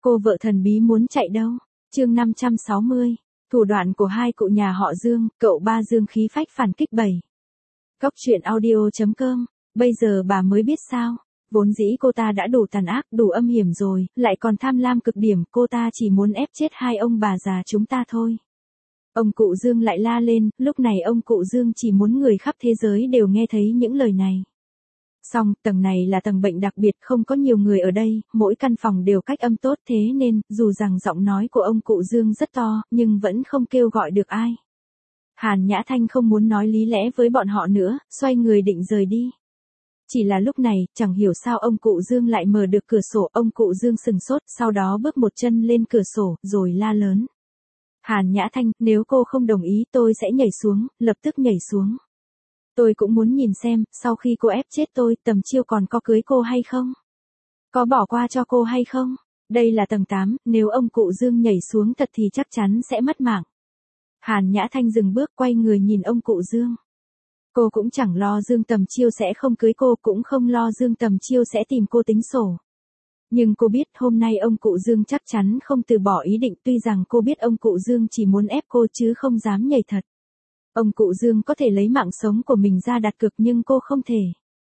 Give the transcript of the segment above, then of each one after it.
Cô vợ thần bí muốn chạy đâu? Chương 560. Thủ đoạn của hai cụ nhà họ Dương, cậu ba Dương khí phách phản kích 7. Cóc truyện audio.com. Bây giờ bà mới biết sao? Vốn dĩ cô ta đã đủ tàn ác, đủ âm hiểm rồi, lại còn tham lam cực điểm, cô ta chỉ muốn ép chết hai ông bà già chúng ta thôi. Ông cụ Dương lại la lên, lúc này ông cụ Dương chỉ muốn người khắp thế giới đều nghe thấy những lời này. Xong, tầng này là tầng bệnh đặc biệt, không có nhiều người ở đây, mỗi căn phòng đều cách âm tốt, thế nên, dù rằng giọng nói của ông cụ Dương rất to, nhưng vẫn không kêu gọi được ai. Hàn Nhã Thanh không muốn nói lý lẽ với bọn họ nữa, xoay người định rời đi. Chỉ là lúc này, chẳng hiểu sao ông cụ Dương lại mở được cửa sổ, ông cụ Dương sừng sốt, sau đó bước một chân lên cửa sổ, rồi la lớn. Hàn Nhã Thanh, nếu cô không đồng ý tôi sẽ nhảy xuống, lập tức nhảy xuống. Tôi cũng muốn nhìn xem, sau khi cô ép chết tôi, Tầm Chiêu còn có cưới cô hay không? Có bỏ qua cho cô hay không? Đây là tầng 8, nếu ông cụ Dương nhảy xuống thật thì chắc chắn sẽ mất mạng. Hàn Nhã Thanh dừng bước quay người nhìn ông cụ Dương. Cô cũng chẳng lo Dương Tầm Chiêu sẽ không cưới cô, cũng không lo Dương Tầm Chiêu sẽ tìm cô tính sổ. Nhưng cô biết hôm nay ông cụ Dương chắc chắn không từ bỏ ý định, tuy rằng cô biết ông cụ Dương chỉ muốn ép cô chứ không dám nhảy thật. Ông cụ Dương có thể lấy mạng sống của mình ra đặt cược nhưng cô không thể.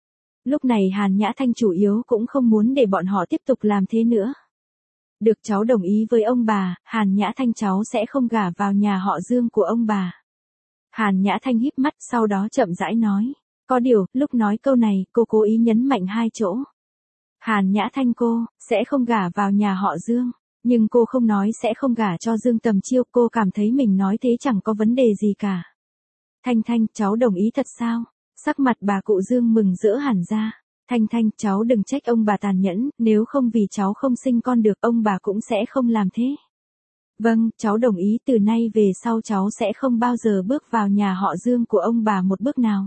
Lúc này Hàn Nhã Thanh chủ yếu cũng không muốn để bọn họ tiếp tục làm thế nữa. Được cháu đồng ý với ông bà, Hàn Nhã Thanh cháu sẽ không gả vào nhà họ Dương của ông bà. Hàn Nhã Thanh híp mắt sau đó chậm rãi nói. Có điều, lúc nói câu này, cô cố ý nhấn mạnh hai chỗ. Hàn Nhã Thanh cô, sẽ không gả vào nhà họ Dương. Nhưng cô không nói sẽ không gả cho Dương Tầm Chiêu, cô cảm thấy mình nói thế chẳng có vấn đề gì cả. Thanh Thanh, cháu đồng ý thật sao? Sắc mặt bà cụ Dương mừng rỡ hẳn ra. Thanh Thanh, cháu đừng trách ông bà tàn nhẫn, nếu không vì cháu không sinh con được, ông bà cũng sẽ không làm thế. Vâng, cháu đồng ý, từ nay về sau cháu sẽ không bao giờ bước vào nhà họ Dương của ông bà một bước nào.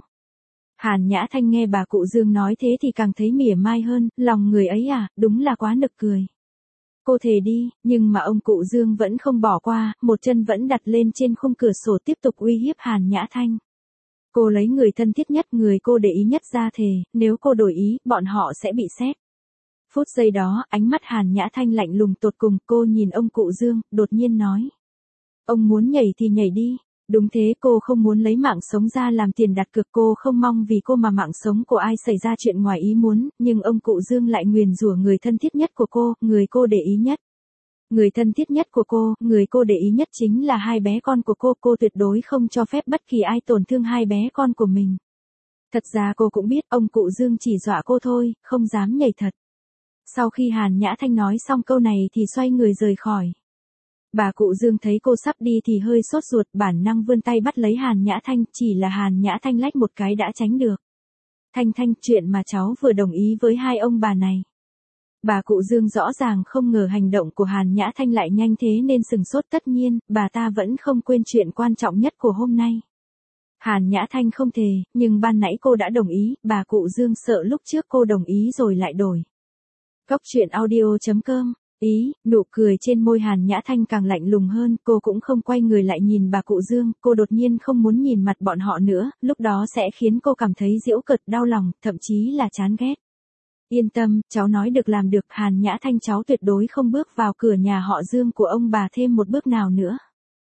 Hàn Nhã Thanh nghe bà cụ Dương nói thế thì càng thấy mỉa mai hơn, lòng người ấy à, đúng là quá nực cười. Cô thề đi, nhưng mà ông cụ Dương vẫn không bỏ qua, một chân vẫn đặt lên trên khung cửa sổ tiếp tục uy hiếp Hàn Nhã Thanh. Cô lấy người thân thiết nhất, người cô để ý nhất ra thề, nếu cô đổi ý, bọn họ sẽ bị xét. Phút giây đó, ánh mắt Hàn Nhã Thanh lạnh lùng tột cùng, cô nhìn ông cụ Dương, đột nhiên nói. Ông muốn nhảy thì nhảy đi. Đúng thế, cô không muốn lấy mạng sống ra làm tiền đặt cược, cô không mong vì cô mà mạng sống của ai xảy ra chuyện ngoài ý muốn, nhưng ông cụ Dương lại nguyền rủa người thân thiết nhất của cô, người cô để ý nhất. Người thân thiết nhất của cô, người cô để ý nhất chính là hai bé con của cô tuyệt đối không cho phép bất kỳ ai tổn thương hai bé con của mình. Thật ra cô cũng biết ông cụ Dương chỉ dọa cô thôi, không dám nhảy thật. Sau khi Hàn Nhã Thanh nói xong câu này thì xoay người rời khỏi. Bà cụ Dương thấy cô sắp đi thì hơi sốt ruột, bản năng vươn tay bắt lấy Hàn Nhã Thanh, chỉ là Hàn Nhã Thanh lách một cái đã tránh được. Thanh Thanh, chuyện mà cháu vừa đồng ý với hai ông bà này. Bà cụ Dương rõ ràng không ngờ hành động của Hàn Nhã Thanh lại nhanh thế nên sừng sốt, tất nhiên, bà ta vẫn không quên chuyện quan trọng nhất của hôm nay. Hàn Nhã Thanh không thề, nhưng ban nãy cô đã đồng ý, bà cụ Dương sợ lúc trước cô đồng ý rồi lại đổi. Cóc truyện audio.com. Nụ cười trên môi Hàn Nhã Thanh càng lạnh lùng hơn, cô cũng không quay người lại nhìn bà cụ Dương, cô đột nhiên không muốn nhìn mặt bọn họ nữa, lúc đó sẽ khiến cô cảm thấy giễu cợt, đau lòng, thậm chí là chán ghét. Yên tâm, cháu nói được làm được, Hàn Nhã Thanh cháu tuyệt đối không bước vào cửa nhà họ Dương của ông bà thêm một bước nào nữa.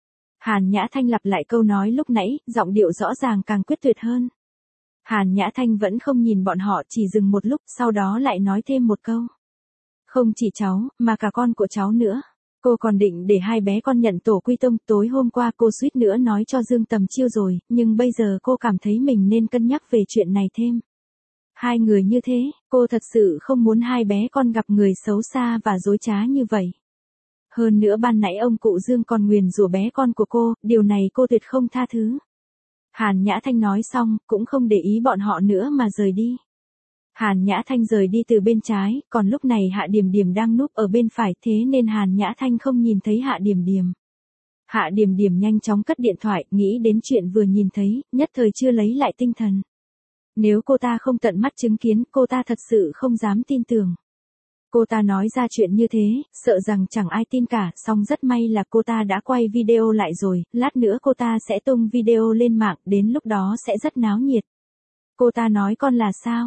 Hàn Nhã Thanh lặp lại câu nói lúc nãy, giọng điệu rõ ràng càng quyết tuyệt hơn. Hàn Nhã Thanh vẫn không nhìn bọn họ, chỉ dừng một lúc, sau đó lại nói thêm một câu. Không chỉ cháu, mà cả con của cháu nữa. Cô còn định để hai bé con nhận tổ quy tông, tối hôm qua cô suýt nữa nói cho Dương Tầm Chiêu rồi, nhưng bây giờ cô cảm thấy mình nên cân nhắc về chuyện này thêm. Hai người như thế, cô thật sự không muốn hai bé con gặp người xấu xa và dối trá như vậy. Hơn nữa ban nãy ông cụ Dương còn nguyền rủa bé con của cô, điều này cô tuyệt không tha thứ. Hàn Nhã Thanh nói xong, cũng không để ý bọn họ nữa mà rời đi. Hàn Nhã Thanh rời đi từ bên trái, còn lúc này Hạ Điềm Điềm đang núp ở bên phải, thế nên Hàn Nhã Thanh không nhìn thấy Hạ Điềm Điềm. Hạ Điềm Điềm nhanh chóng cất điện thoại, nghĩ đến chuyện vừa nhìn thấy, nhất thời chưa lấy lại tinh thần. Nếu cô ta không tận mắt chứng kiến, cô ta thật sự không dám tin tưởng. Cô ta nói ra chuyện như thế, sợ rằng chẳng ai tin cả, song rất may là cô ta đã quay video lại rồi, lát nữa cô ta sẽ tung video lên mạng, đến lúc đó sẽ rất náo nhiệt. Cô ta nói con là sao?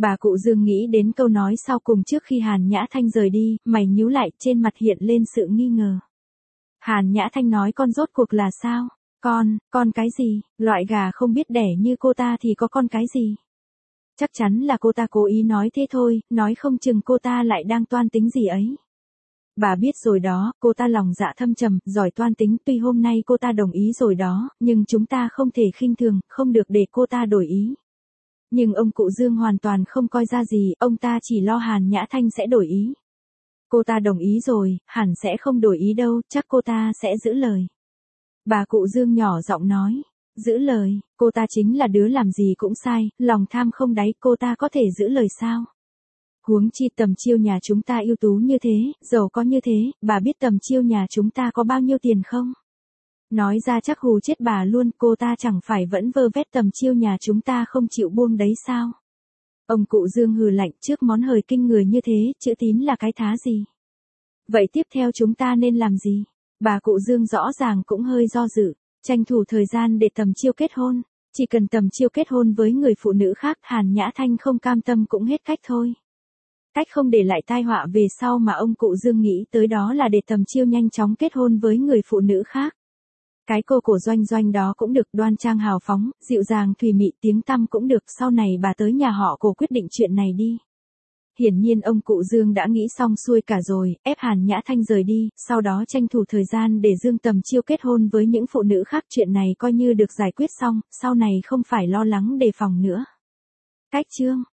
Bà cụ Dương nghĩ đến câu nói sau cùng trước khi Hàn Nhã Thanh rời đi, mày nhíu lại, trên mặt hiện lên sự nghi ngờ. Hàn Nhã Thanh nói con rốt cuộc là sao? Con cái gì? Loại gà không biết đẻ như cô ta thì có con cái gì? Chắc chắn là cô ta cố ý nói thế thôi, nói không chừng cô ta lại đang toan tính gì ấy. Bà biết rồi đó, cô ta lòng dạ thâm trầm, giỏi toan tính, tuy hôm nay cô ta đồng ý rồi đó, nhưng chúng ta không thể khinh thường, không được để cô ta đổi ý. Nhưng ông cụ Dương hoàn toàn không coi ra gì, ông ta chỉ lo Hàn Nhã Thanh sẽ đổi ý. Cô ta đồng ý rồi, hẳn sẽ không đổi ý đâu, chắc cô ta sẽ giữ lời. Bà cụ Dương nhỏ giọng nói, giữ lời, cô ta chính là đứa làm gì cũng sai, lòng tham không đáy, cô ta có thể giữ lời sao? Huống chi Tầm Chiêu nhà chúng ta ưu tú như thế, giàu có như thế, bà biết Tầm Chiêu nhà chúng ta có bao nhiêu tiền không? Nói ra chắc hù chết bà luôn, cô ta chẳng phải vẫn vơ vét Tầm Chiêu nhà chúng ta không chịu buông đấy sao? Ông cụ Dương hừ lạnh, trước món hời kinh người như thế, chữ tín là cái thá gì? Vậy tiếp theo chúng ta nên làm gì? Bà cụ Dương rõ ràng cũng hơi do dự, tranh thủ thời gian để Tầm Chiêu kết hôn. Chỉ cần Tầm Chiêu kết hôn với người phụ nữ khác, Hàn Nhã Thanh không cam tâm cũng hết cách thôi. Cách không để lại tai họa về sau mà ông cụ Dương nghĩ tới đó là để Tầm Chiêu nhanh chóng kết hôn với người phụ nữ khác. Cái cô cổ Doanh Doanh đó cũng được, đoan trang hào phóng, dịu dàng thùy mị, tiếng tăm cũng được, sau này bà tới nhà họ Cổ quyết định chuyện này đi. Hiển nhiên ông cụ Dương đã nghĩ xong xuôi cả rồi, ép Hàn Nhã Thanh rời đi, sau đó tranh thủ thời gian để Dương Tầm Chiêu kết hôn với những phụ nữ khác, chuyện này coi như được giải quyết xong, sau này không phải lo lắng đề phòng nữa. Cách chương